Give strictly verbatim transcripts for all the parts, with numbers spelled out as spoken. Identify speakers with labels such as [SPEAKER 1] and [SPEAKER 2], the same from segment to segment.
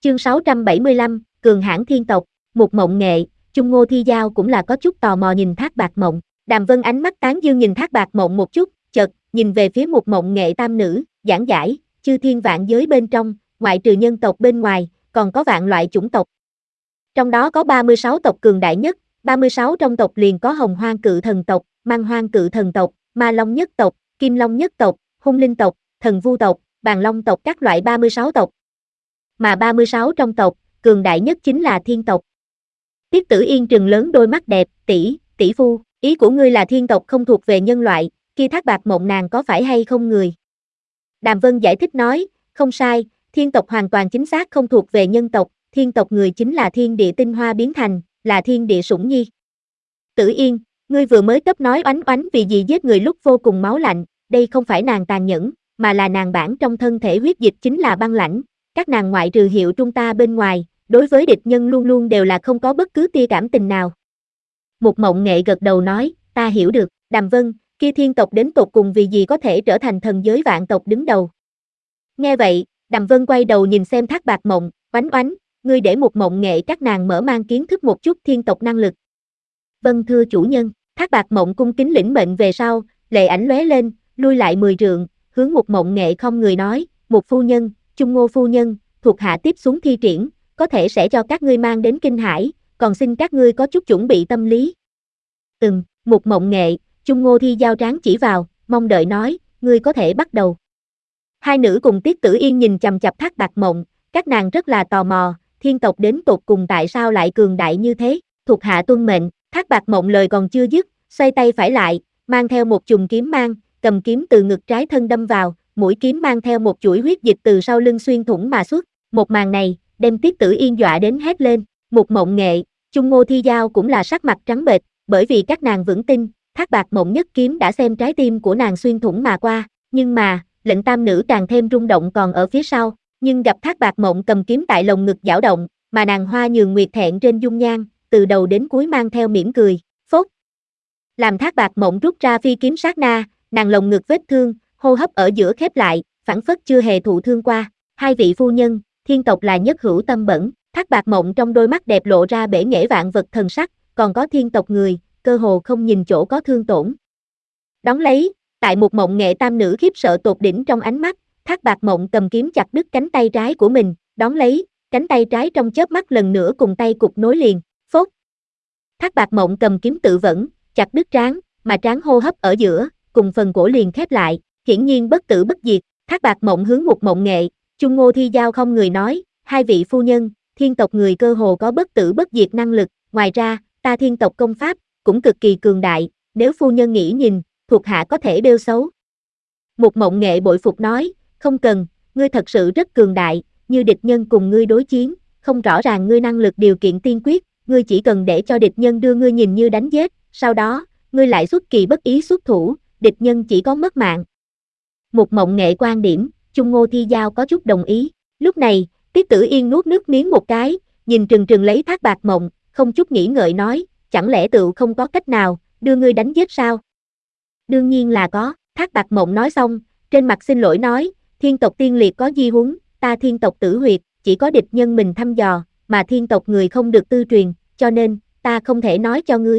[SPEAKER 1] Chương sáu trăm bảy mươi lăm, Cường hãn thiên tộc, Mục Mộng Nghệ, Chung Ngô Thi Giao cũng là có chút tò mò nhìn Thác Bạt Mộng. Đàm Vân ánh mắt tán dương nhìn Thác Bạt Mộng một chút, chợt nhìn về phía Mục Mộng Nghệ tam nữ, giảng giải, chư thiên vạn giới bên trong, ngoại trừ nhân tộc bên ngoài, còn có vạn loại chủng tộc. Trong đó có ba mươi sáu tộc cường đại nhất, ba mươi sáu trong tộc liền có Hồng Hoang Cự Thần tộc, Mang Hoang Cự Thần tộc, Ma Long nhất tộc, Kim Long nhất tộc, Hung Linh tộc, Thần Vu tộc, Bàn Long tộc, các loại ba mươi sáu tộc. Mà ba mươi sáu trong tộc, cường đại nhất chính là thiên tộc. Tiết Tử Yên trừng lớn đôi mắt đẹp, tỷ, tỷ phu, ý của ngươi là thiên tộc không thuộc về nhân loại, kia Thác Bạt Mộng nàng có phải hay không người? Đàm Vân giải thích nói, không sai, thiên tộc hoàn toàn chính xác không thuộc về nhân tộc, thiên tộc người chính là thiên địa tinh hoa biến thành, là thiên địa sủng nhi. Tử Yên, ngươi vừa mới cấp nói oánh oánh vì gì giết người lúc vô cùng máu lạnh, đây không phải nàng tàn nhẫn, mà là nàng bản trong thân thể huyết dịch chính là băng lãnh, các nàng ngoại trừ hiệu trung ta bên ngoài, đối với địch nhân luôn luôn đều là không có bất cứ tia cảm tình nào. Mục Mộng Nghệ gật đầu nói, ta hiểu được, Đàm Vân, kia thiên tộc đến tột cùng vì gì có thể trở thành thần giới vạn tộc đứng đầu. Nghe vậy, Đàm Vân quay đầu nhìn xem Thác Bạt Mộng, oánh oánh, ngươi để Mục Mộng Nghệ các nàng mở mang kiến thức một chút thiên tộc năng lực. Vâng thưa chủ nhân, Thác Bạt Mộng cung kính lĩnh mệnh về sau, lệ ảnh lóe lên, lui lại mười trượng, hướng Mục Mộng Nghệ không người nói, Mục phu nhân, Chung Ngô phu nhân, thuộc hạ tiếp xuống thi triển, có thể sẽ cho các ngươi mang đến kinh hải, còn xin các ngươi có chút chuẩn bị tâm lý. Ừm, Mục Mộng Nghệ, Chung Ngô Thi Giao trán chỉ vào, mong đợi nói, ngươi có thể bắt đầu. Hai nữ cùng Tiết Tử Yên nhìn chằm chằm Thác Bạt Mộng, các nàng rất là tò mò, thiên tộc đến tột cùng tại sao lại cường đại như thế, thuộc hạ tuân mệnh. Thác Bạt Mộng lời còn chưa dứt, xoay tay phải lại, mang theo một chùm kiếm mang, cầm kiếm từ ngực trái thân đâm vào, mũi kiếm mang theo một chuỗi huyết dịch từ sau lưng xuyên thủng mà xuất. Một màn này, đem Tiết Tử Yên dọa đến hét lên. Mục Mộng Nghệ, Chung Ngô Thi Giao cũng là sắc mặt trắng bệch, bởi vì các nàng vững tin, Thác Bạt Mộng nhất kiếm đã xem trái tim của nàng xuyên thủng mà qua, nhưng mà, lệnh tam nữ càng thêm rung động còn ở phía sau, nhưng gặp Thác Bạt Mộng cầm kiếm tại lồng ngực giảo động, mà nàng hoa nhường nguyệt thẹn trên dung nhan, từ đầu đến cuối mang theo mỉm cười, phốt. Làm Thác Bạt Mộng rút ra phi kiếm sát na, nàng lồng ngực vết thương, hô hấp ở giữa khép lại, phảng phất chưa hề thụ thương qua. Hai vị phu nhân, thiên tộc là nhất hữu tâm bẩn, Thác Bạt Mộng trong đôi mắt đẹp lộ ra bể nghệ vạn vật thần sắc, còn có thiên tộc người, cơ hồ không nhìn chỗ có thương tổn. Đón lấy, tại Mục Mộng Nghệ tam nữ khiếp sợ tột đỉnh trong ánh mắt, Thác Bạt Mộng cầm kiếm chặt đứt cánh tay trái của mình, đón lấy, cánh tay trái trong chớp mắt lần nữa cùng tay cục nối liền, phốt. Thác Bạt Mộng cầm kiếm tự vẫn, chặt đứt trán, mà trán hô hấp ở giữa, cùng phần cổ liền khép lại, hiển nhiên bất tử bất diệt. Thác Bạt Mộng hướng Mục Mộng Nghệ, Chung Ngô Thi Giao không người nói, hai vị phu nhân, thiên tộc người cơ hồ có bất tử bất diệt năng lực, ngoài ra, ta thiên tộc công pháp, cũng cực kỳ cường đại, nếu phu nhân nghĩ nhìn, thuộc hạ có thể bêu xấu. Mục Mộng Nghệ bội phục nói, không cần, ngươi thật sự rất cường đại, như địch nhân cùng ngươi đối chiến, không rõ ràng ngươi năng lực điều kiện tiên quyết, ngươi chỉ cần để cho địch nhân đưa ngươi nhìn như đánh giết, sau đó, ngươi lại xuất kỳ bất ý xuất thủ, địch nhân chỉ có mất mạng. Mục Mộng Nghệ quan điểm, Chung Ngô Thi Giao có chút đồng ý, lúc này, Tiết Tử Yên nuốt nước miếng một cái, nhìn trừng trừng lấy Thác Bạt Mộng, không chút nghĩ ngợi nói, chẳng lẽ tựu không có cách nào, đưa ngươi đánh giết sao? Đương nhiên là có, Thác Bạt Mộng nói xong, trên mặt xin lỗi nói, thiên tộc tiên liệt có di huấn, ta thiên tộc tử huyệt, chỉ có địch nhân mình thăm dò, mà thiên tộc người không được tư truyền, cho nên, ta không thể nói cho ngươi.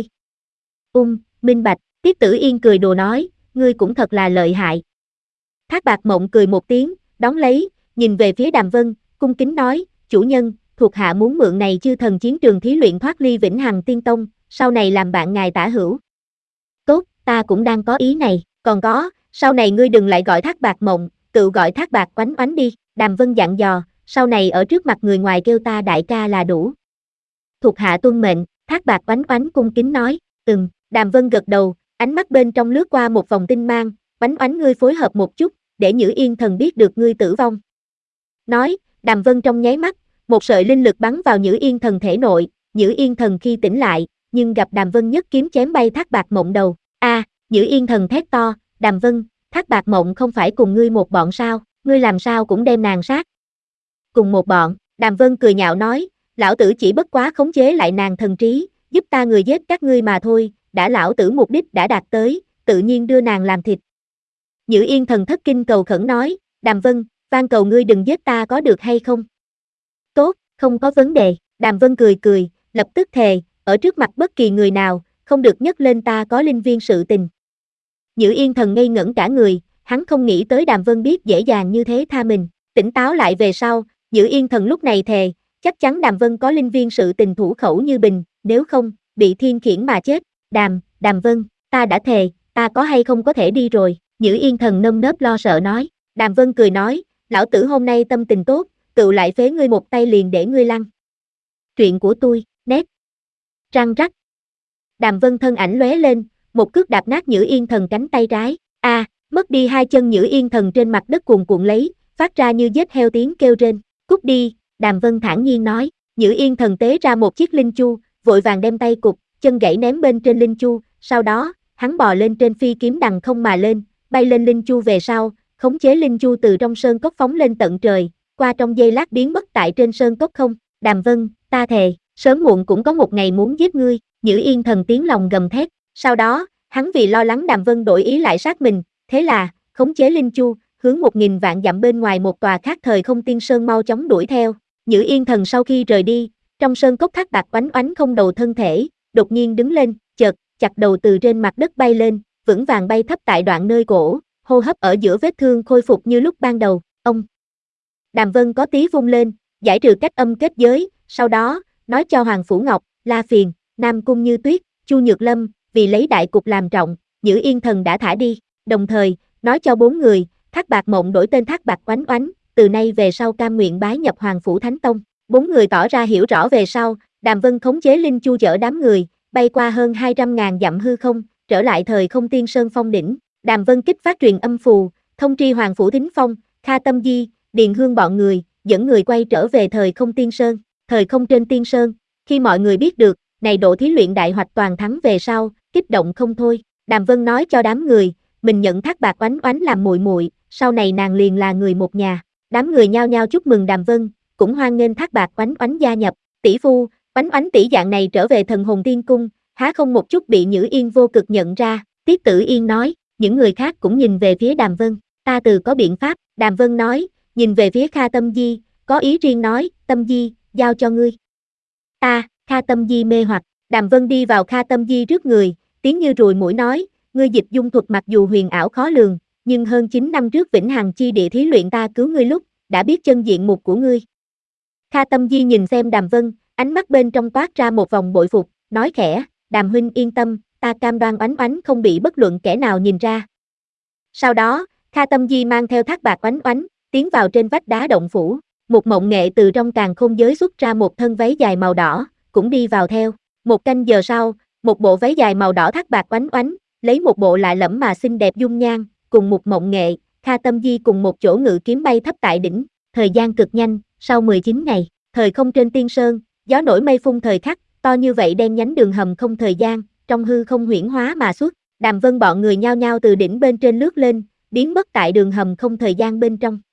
[SPEAKER 1] Ung, minh bạch, Tiết Tử Yên cười đùa nói, ngươi cũng thật là lợi hại. Thác Bạt Mộng cười một tiếng, đón lấy, nhìn về phía Đàm Vân, cung kính nói, chủ nhân, thuộc hạ muốn mượn này chư thần chiến trường thí luyện thoát ly Vĩnh Hằng Tiên Tông, sau này làm bạn ngài tả hữu. Tốt, ta cũng đang có ý này, còn có, sau này ngươi đừng lại gọi Thác Bạt Mộng, tự gọi Thác Bạt oánh oánh đi, Đàm Vân dặn dò, sau này ở trước mặt người ngoài kêu ta đại ca là đủ. Thuộc hạ tuân mệnh, Thác Bạt oánh oánh cung kính nói, ừm, Đàm Vân gật đầu, ánh mắt bên trong lướt qua một vòng tinh mang, oánh oánh ngươi phối hợp một chút, để Nhữ Yên Thần biết được ngươi tử vong. Nói, Đàm Vân trong nháy mắt, một sợi linh lực bắn vào Nhữ Yên Thần thể nội, Nhữ Yên Thần khi tỉnh lại, nhưng gặp Đàm Vân nhất kiếm chém bay Thác Bạt Mộng đầu. A, à, Nhữ Yên Thần thét to, Đàm Vân, Thác Bạt Mộng không phải cùng ngươi một bọn sao, ngươi làm sao cũng đem nàng sát. Cùng một bọn, Đàm Vân cười nhạo nói, lão tử chỉ bất quá khống chế lại nàng thần trí, giúp ta người giết các ngươi mà thôi, đã lão tử mục đích đã đạt tới, tự nhiên đưa nàng làm thịt. Nhữ Yên Thần thất kinh cầu khẩn nói, Đàm Vân, van cầu ngươi đừng giết ta có được hay không? Tốt, Không có vấn đề, Đàm Vân cười cười, lập tức thề, ở trước mặt bất kỳ người nào, không được nhắc lên ta có linh viên sự tình. Nhữ Yên Thần ngây ngẩn cả người, hắn không nghĩ tới Đàm Vân biết dễ dàng như thế tha mình, tỉnh táo lại về sau, Nhữ Yên Thần lúc này thề, chắc chắn Đàm Vân có linh viên sự tình thủ khẩu như bình, nếu không, bị thiên khiển mà chết, Đàm, Đàm Vân, ta đã thề, ta có hay không có thể đi rồi, Nhữ Yên Thần nơm nớp lo sợ nói, Đàm Vân cười nói, lão tử hôm nay tâm tình tốt, tựu lại phế ngươi một tay liền để ngươi lăn. Truyện của tôi, nét. Răng rắc. Đàm Vân thân ảnh lóe lên, một cước đạp nát Nhữ Yên Thần cánh tay trái, a, à, mất đi hai chân Nhữ Yên Thần trên mặt đất cuồn cuộn lấy, phát ra như giết heo tiếng kêu rên, cút đi, Đàm Vân thản nhiên nói, Nhữ Yên Thần tế ra một chiếc linh chu, vội vàng đem tay cụp, chân gãy ném bên trên linh chu, sau đó, hắn bò lên trên phi kiếm đằng không mà lên, bay lên linh chu về sau, khống chế linh chu từ trong sơn cốc phóng lên tận trời, qua trong giây lát biến mất tại trên sơn cốc không, Đàm Vân, ta thề, sớm muộn cũng có một ngày muốn giết ngươi, Nhữ Yên Thần tiếng lòng gầm thét, sau đó, hắn vì lo lắng Đàm Vân đổi ý lại sát mình, thế là, khống chế linh chu, hướng một nghìn vạn dặm bên ngoài một tòa khác thời không tiên sơn mau chóng đuổi theo, Nhữ Yên Thần sau khi rời đi, trong sơn cốc thác bạc oánh oánh không đầu thân thể, đột nhiên đứng lên, chợt, chặt đầu từ trên mặt đất bay lên, vững vàng bay thấp tại đoạn nơi cổ, hô hấp ở giữa vết thương khôi phục như lúc ban đầu, ông. Đàm Vân có tí vung lên, giải trừ cách âm kết giới, sau đó, nói cho Hoàng Phủ Ngọc, La Phiền, Nam Cung Như Tuyết, Chu Nhược Lâm, vì lấy đại cục làm trọng, Nhữ Yên Thần đã thả đi, đồng thời, nói cho bốn người, Thác Bạc Mộng đổi tên Thác Bạc Oánh Oánh, từ nay về sau cam nguyện bái nhập Hoàng Phủ Thánh Tông, bốn người tỏ ra hiểu rõ về sau, Đàm Vân khống chế linh chu chở đám người, bay qua hơn hai trăm ngàn dặm hư không, trở lại thời không tiên sơn phong đỉnh, Đàm Vân kích phát truyền âm phù, thông tri Hoàng Phủ Thính Phong, Kha Tâm Di, Điền Hương bọn người, dẫn người quay trở về thời không tiên sơn, thời không trên tiên sơn, khi mọi người biết được, này độ thí luyện đại hoạch toàn thắng về sau, kích động không thôi, Đàm Vân nói cho đám người, mình nhận Thác Bạc Oánh Oánh làm muội muội, sau này nàng liền là người một nhà, đám người nhao nhao chúc mừng Đàm Vân, cũng hoan nghênh Thác Bạc Oánh Oánh gia nhập, tỷ phu, Oánh Oánh tỷ dạng này trở về thần hồn tiên cung, há không một chút bị Nhữ Yên vô cực nhận ra, Tiết Tử Yên nói, những người khác cũng nhìn về phía Đàm Vân, ta từ có biện pháp, Đàm Vân nói, nhìn về phía Kha Tâm Di, có ý riêng nói, Tâm Di, giao cho ngươi. Ta, Kha Tâm Di mê hoặc, Đàm Vân đi vào Kha Tâm Di trước người, tiếng như ruồi mũi nói, ngươi dịch dung thuật mặc dù huyền ảo khó lường, nhưng hơn chín năm trước Vĩnh Hằng chi địa thí luyện ta cứu ngươi lúc, đã biết chân diện mục của ngươi. Kha Tâm Di nhìn xem Đàm Vân, ánh mắt bên trong toát ra một vòng bội phục, nói khẽ, Đàm huynh yên tâm, ta cam đoan Oánh Oánh không bị bất luận kẻ nào nhìn ra. Sau đó, Kha Tâm Di mang theo Thác Bạc Oánh Oánh, tiến vào trên vách đá động phủ, một mộng nghệ từ trong càn khôn giới xuất ra một thân váy dài màu đỏ, cũng đi vào theo. Một canh giờ sau, một bộ váy dài màu đỏ Thác Bạc Oánh Oánh, lấy một bộ lạ lẫm mà xinh đẹp dung nhan, cùng một mộng nghệ, Kha Tâm Di cùng một chỗ ngự kiếm bay thấp tại đỉnh, thời gian cực nhanh, sau mười chín ngày, thời không trên tiên sơn, gió nổi mây phun thời khắc, to như vậy đen nhánh đường hầm không thời gian, trong hư không huyễn hóa mà xuất, Đàm Vân bọn người nhao nhao từ đỉnh bên trên lướt lên, biến mất tại đường hầm không thời gian bên trong.